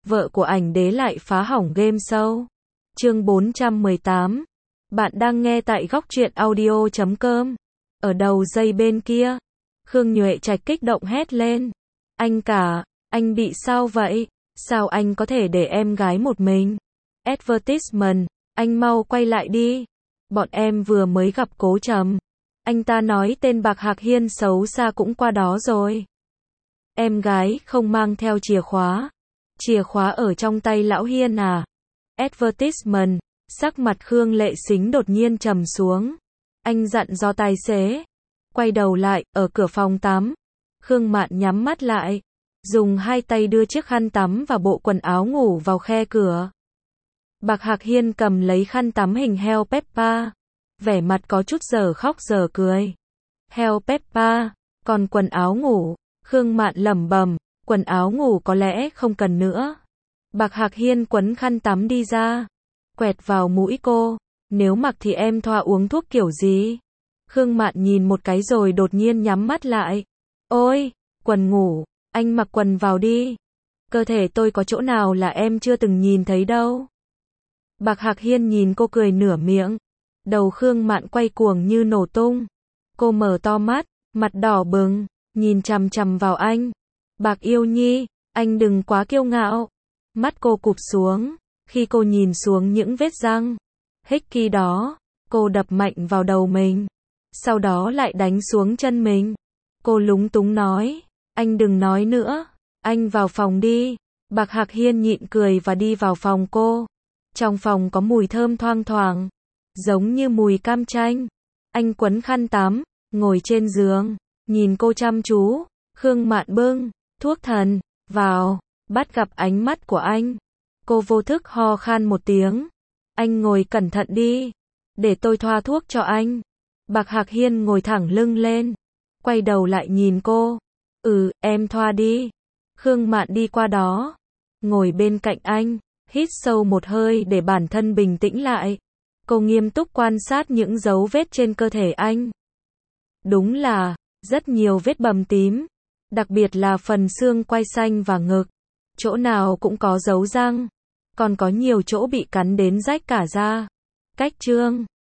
vợ của ảnh đế lại phá hỏng game show. Chương 418. Bạn đang nghe tại góc truyện audio.com. Ở đầu dây bên kia, Khương Nhuệ Trạch kích động hét lên. Anh cả, anh bị sao vậy? Sao anh có thể để em gái một mình? Advertisement, anh mau quay lại đi. Bọn em vừa mới gặp Cố Trầm. Anh ta nói tên Bạc Hạc Hiên xấu xa cũng qua đó rồi. Em gái không mang theo chìa khóa. Chìa khóa ở trong tay lão Hiên à? Advertisement, sắc mặt Khương Lệ Sính đột nhiên trầm xuống. Anh dặn dò tài xế. Quay đầu lại, ở cửa phòng tắm. Khương Mạn nhắm mắt lại. Dùng hai tay đưa chiếc khăn tắm và bộ quần áo ngủ vào khe cửa. Bạc Hạc Hiên cầm lấy khăn tắm hình heo Peppa. Vẻ mặt có chút giờ khóc giờ cười. Heo Peppa, còn quần áo ngủ. Khương Mạn lẩm bẩm, quần áo ngủ có lẽ không cần nữa. Bạc Hạc Hiên quấn khăn tắm đi ra. Quẹt vào mũi cô. Nếu mặc thì em thoa uống thuốc kiểu gì? Khương Mạn nhìn một cái rồi đột nhiên nhắm mắt lại. Ôi, quần ngủ, anh mặc quần vào đi. Cơ thể tôi có chỗ nào là em chưa từng nhìn thấy đâu. Bạc Hạc Hiên nhìn cô cười nửa miệng. Đầu Khương Mạn quay cuồng như nổ tung. Cô mở to mắt, mặt đỏ bừng, nhìn chằm chằm vào anh. Bạc yêu nhi, anh đừng quá kiêu ngạo. Mắt cô cụp xuống, khi cô nhìn xuống những vết răng. Hích đó, cô đập mạnh vào đầu mình. Sau đó lại đánh xuống chân mình. Cô lúng túng nói, anh đừng nói nữa, anh vào phòng đi. Bạc Hạc Hiên nhịn cười và đi vào phòng cô. Trong phòng có mùi thơm thoang thoảng, giống như mùi cam chanh. Anh quấn khăn tắm, ngồi trên giường, nhìn cô chăm chú. Khương Mạn bưng thuốc thần vào, bắt gặp ánh mắt của anh. Cô vô thức ho khan một tiếng. Anh ngồi cẩn thận đi, để tôi thoa thuốc cho anh. Bạc Hạc Hiên ngồi thẳng lưng lên, quay đầu lại nhìn cô. Em thoa đi. Khương Mạn đi qua đó, ngồi bên cạnh anh, hít sâu một hơi để bản thân bình tĩnh lại. Cô nghiêm túc quan sát những dấu vết trên cơ thể anh. Đúng là, rất nhiều vết bầm tím, đặc biệt là phần xương quai xanh và ngực. Chỗ nào cũng có dấu răng, còn có nhiều chỗ bị cắn đến rách cả da. Cách chương